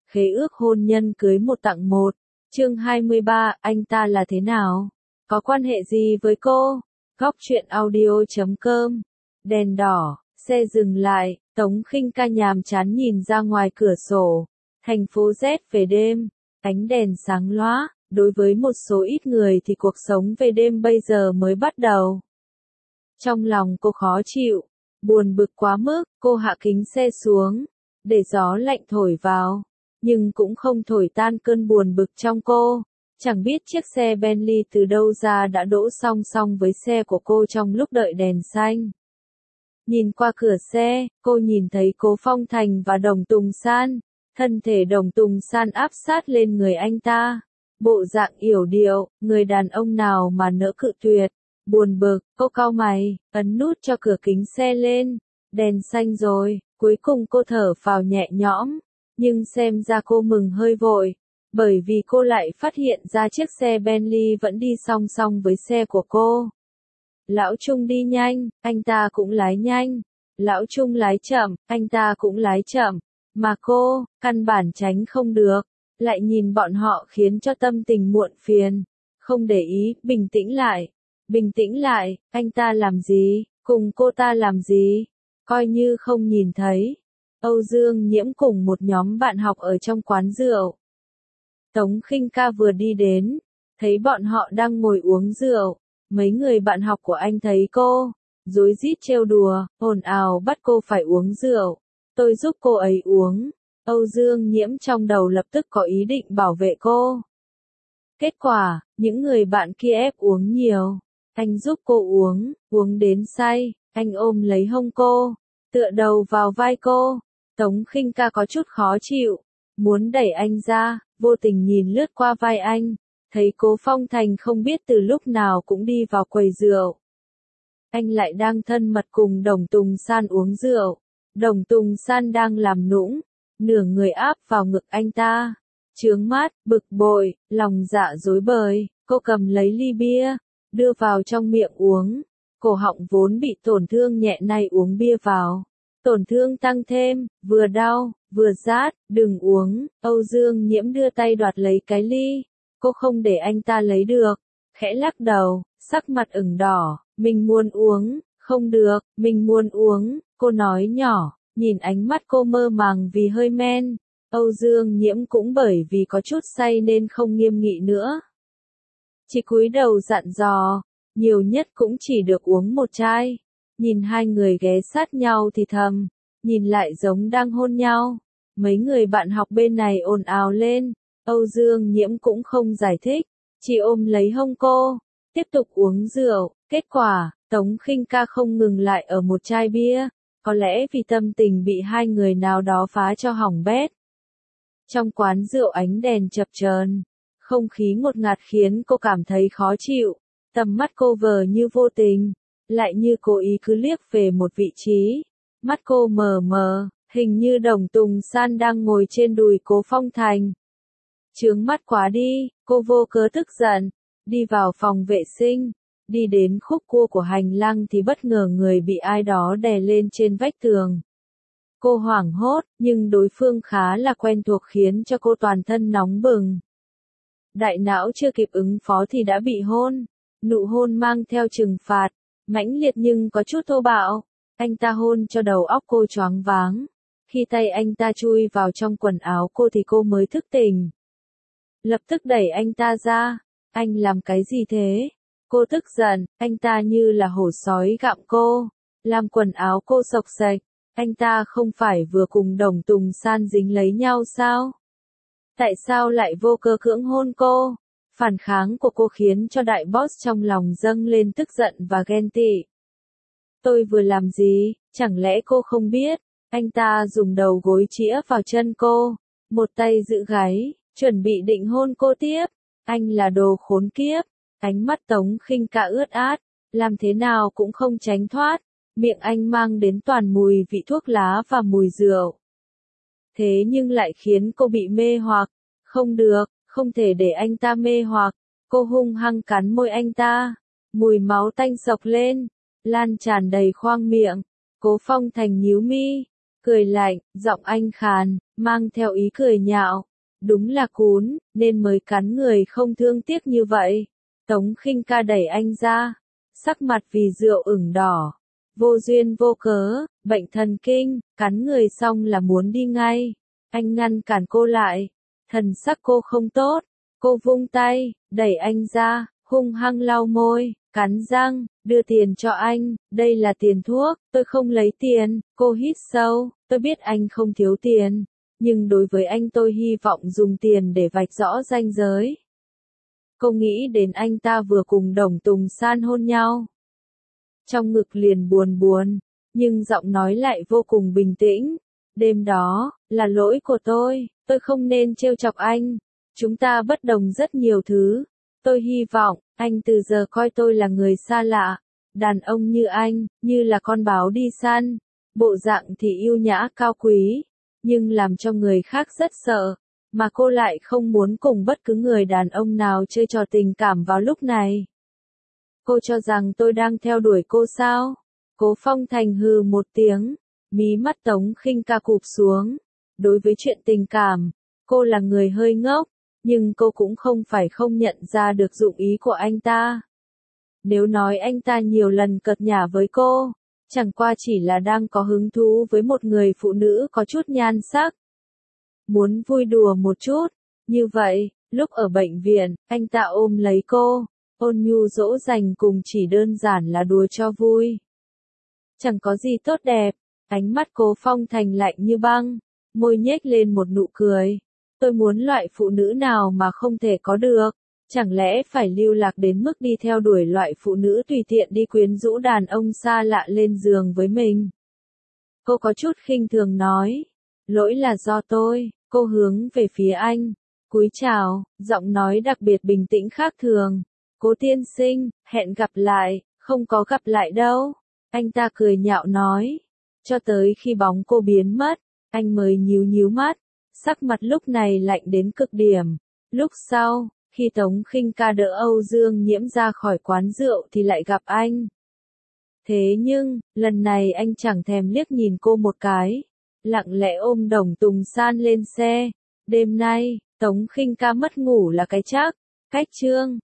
Khế ước hôn nhân cưới một tặng một. Chương 23, anh ta là thế nào? Có quan hệ gì với cô? Góc truyện audio.com. Đèn đỏ, xe dừng lại, Tống Khinh Ca nhàm chán nhìn ra ngoài cửa sổ. Thành phố Z về đêm, ánh đèn sáng lóa, đối với một số ít người thì cuộc sống về đêm bây giờ mới bắt đầu. Trong lòng cô khó chịu, buồn bực quá mức, cô hạ kính xe xuống, để gió lạnh thổi vào, nhưng cũng không thổi tan cơn buồn bực trong cô. Chẳng biết chiếc xe Bentley từ đâu ra đã đỗ song song với xe của cô trong lúc đợi đèn xanh. Nhìn qua cửa xe, cô nhìn thấy Cố Phong Thành và Đồng Tùng San. Thân thể Đồng Tùng San áp sát lên người anh ta. Bộ dạng yểu điệu, người đàn ông nào mà nỡ cự tuyệt. Buồn bực, cô cau mày, ấn nút cho cửa kính xe lên. Đèn xanh rồi, cuối cùng cô thở phào nhẹ nhõm. Nhưng xem ra cô mừng hơi vội. Bởi vì cô lại phát hiện ra chiếc xe Bentley vẫn đi song song với xe của cô. Lão Trung đi nhanh, anh ta cũng lái nhanh. Lão Trung lái chậm, anh ta cũng lái chậm. Mà cô, căn bản tránh không được. Lại nhìn bọn họ khiến cho tâm tình muộn phiền. Không để ý, bình tĩnh lại. Bình tĩnh lại, anh ta làm gì, cùng cô ta làm gì. Coi như không nhìn thấy. Âu Dương Nhiễm cùng một nhóm bạn học ở trong quán rượu. Tống Khinh Ca vừa đi đến, thấy bọn họ đang ngồi uống rượu. Mấy người bạn học của anh thấy cô, rối rít trêu đùa, ồn ào bắt cô phải uống rượu. Tôi giúp cô ấy uống. Âu Dương Nhiễm trong đầu lập tức có ý định bảo vệ cô. Kết quả, những người bạn kia ép uống nhiều. Anh giúp cô uống, uống đến say, anh ôm lấy hông cô, tựa đầu vào vai cô. Tống Khinh Ca có chút khó chịu, muốn đẩy anh ra, vô tình nhìn lướt qua vai anh, thấy Cố Phong Thành không biết từ lúc nào cũng đi vào quầy rượu. Anh lại đang thân mật cùng Đồng Tùng San uống rượu. Đồng Tùng San đang làm nũng, nửa người áp vào ngực anh ta. Chướng mắt, bực bội, lòng dạ rối bời, cô cầm lấy ly bia, đưa vào trong miệng uống. Cổ họng vốn bị tổn thương nhẹ này uống bia vào. Tổn thương tăng thêm, vừa đau, vừa rát, đừng uống. Âu Dương Nhiễm đưa tay đoạt lấy cái ly. Cô không để anh ta lấy được, khẽ lắc đầu, sắc mặt ửng đỏ. Mình muốn uống, không được, mình muốn uống, cô nói nhỏ, nhìn ánh mắt cô mơ màng vì hơi men. Âu Dương Nhiễm cũng bởi vì có chút say nên không nghiêm nghị nữa. Chỉ cúi đầu dặn dò, nhiều nhất cũng chỉ được uống một chai. Nhìn hai người ghé sát nhau thì thầm, nhìn lại giống đang hôn nhau. Mấy người bạn học bên này ồn ào lên, Âu Dương Nhiễm cũng không giải thích, chỉ ôm lấy hông cô, tiếp tục uống rượu. Kết quả, Tống Khinh Ca không ngừng lại ở một chai bia, có lẽ vì tâm tình bị hai người nào đó phá cho hỏng bét. Trong quán rượu ánh đèn chập chờn, không khí ngột ngạt khiến cô cảm thấy khó chịu, tầm mắt cô vờ như vô tình, lại như cố ý cứ liếc về một vị trí. Mắt cô mờ mờ, hình như Đồng Tùng San đang ngồi trên đùi Cố Phong Thành. Chướng mắt quá đi, cô vô cớ tức giận, đi vào phòng vệ sinh. Đi đến khúc cua của hành lang thì bất ngờ người bị ai đó đè lên trên vách tường. Cô hoảng hốt, nhưng đối phương khá là quen thuộc khiến cho cô toàn thân nóng bừng. Đại não chưa kịp ứng phó thì đã bị hôn. Nụ hôn mang theo trừng phạt, mãnh liệt nhưng có chút thô bạo. Anh ta hôn cho đầu óc cô choáng váng. Khi tay anh ta chui vào trong quần áo cô thì cô mới thức tỉnh. Lập tức đẩy anh ta ra. Anh làm cái gì thế? Cô tức giận, anh ta như là hổ sói gặm cô, làm quần áo cô xộc xệch. Anh ta không phải vừa cùng Đồng Tùng San dính lấy nhau sao? Tại sao lại vô cớ cưỡng hôn cô? Phản kháng của cô khiến cho đại boss trong lòng dâng lên tức giận và ghen tị. Tôi vừa làm gì, chẳng lẽ cô không biết? Anh ta dùng đầu gối chĩa vào chân cô, một tay giữ gáy, chuẩn bị định hôn cô tiếp. Anh là đồ khốn kiếp. Ánh mắt Tống Khinh Ca ướt át, làm thế nào cũng không tránh thoát, miệng anh mang đến toàn mùi vị thuốc lá và mùi rượu. Thế nhưng lại khiến cô bị mê hoặc, không được, không thể để anh ta mê hoặc, cô hung hăng cắn môi anh ta, mùi máu tanh sộc lên, lan tràn đầy khoang miệng. Cố Phong Thành nhíu mi, cười lạnh, giọng anh khàn, mang theo ý cười nhạo. Đúng là cún, nên mới cắn người không thương tiếc như vậy. Tống Khinh Ca đẩy anh ra, sắc mặt vì rượu ửng đỏ. Vô duyên vô cớ, bệnh thần kinh, cắn người xong là muốn đi ngay. Anh ngăn cản cô lại. Thần sắc cô không tốt. Cô vung tay, đẩy anh ra, hung hăng lau môi, cắn răng, đưa tiền cho anh, đây là tiền thuốc, tôi không lấy tiền. Cô hít sâu, tôi biết anh không thiếu tiền, nhưng đối với anh tôi hy vọng dùng tiền để vạch rõ ranh giới. Cô nghĩ đến anh ta vừa cùng Đồng Tùng San hôn nhau. Trong ngực liền buồn buồn, nhưng giọng nói lại vô cùng bình tĩnh. Đêm đó, là lỗi của tôi không nên trêu chọc anh. Chúng ta bất đồng rất nhiều thứ. Tôi hy vọng, anh từ giờ coi tôi là người xa lạ. Đàn ông như anh, như là con báo đi săn. Bộ dạng thì yêu nhã cao quý, nhưng làm cho người khác rất sợ. Mà cô lại không muốn cùng bất cứ người đàn ông nào chơi trò tình cảm vào lúc này. Cô cho rằng tôi đang theo đuổi cô sao? Cố Phong Thành hừ một tiếng, mí mắt Tống Khinh Ca cụp xuống. Đối với chuyện tình cảm, cô là người hơi ngốc, nhưng cô cũng không phải không nhận ra được dụng ý của anh ta. Nếu nói anh ta nhiều lần cợt nhả với cô, chẳng qua chỉ là đang có hứng thú với một người phụ nữ có chút nhan sắc. Muốn vui đùa một chút. Như vậy, lúc ở bệnh viện, anh ta ôm lấy cô, ôn nhu dỗ dành cùng chỉ đơn giản là đùa cho vui. Chẳng có gì tốt đẹp. Ánh mắt Cố Phong Thành lạnh như băng, môi nhếch lên một nụ cười. Tôi muốn loại phụ nữ nào mà không thể có được. Chẳng lẽ phải lưu lạc đến mức đi theo đuổi loại phụ nữ tùy tiện đi quyến rũ đàn ông xa lạ lên giường với mình? Cô có chút khinh thường nói. Lỗi là do tôi. Cô hướng về phía anh, cúi chào, giọng nói đặc biệt bình tĩnh khác thường. Cố tiên sinh, hẹn gặp lại. Không có gặp lại đâu. Anh ta cười nhạo nói. Cho tới khi bóng cô biến mất, anh mới nhíu nhíu mắt. Sắc mặt lúc này lạnh đến cực điểm. Lúc sau, khi Tống Khinh Ca đỡ Âu Dương Nhiễm ra khỏi quán rượu thì lại gặp anh. Thế nhưng, lần này anh chẳng thèm liếc nhìn cô một cái. Lặng lẽ ôm Đồng Tùng San lên xe. Đêm nay, Tống Khinh Ca mất ngủ là cái chắc. Cách chương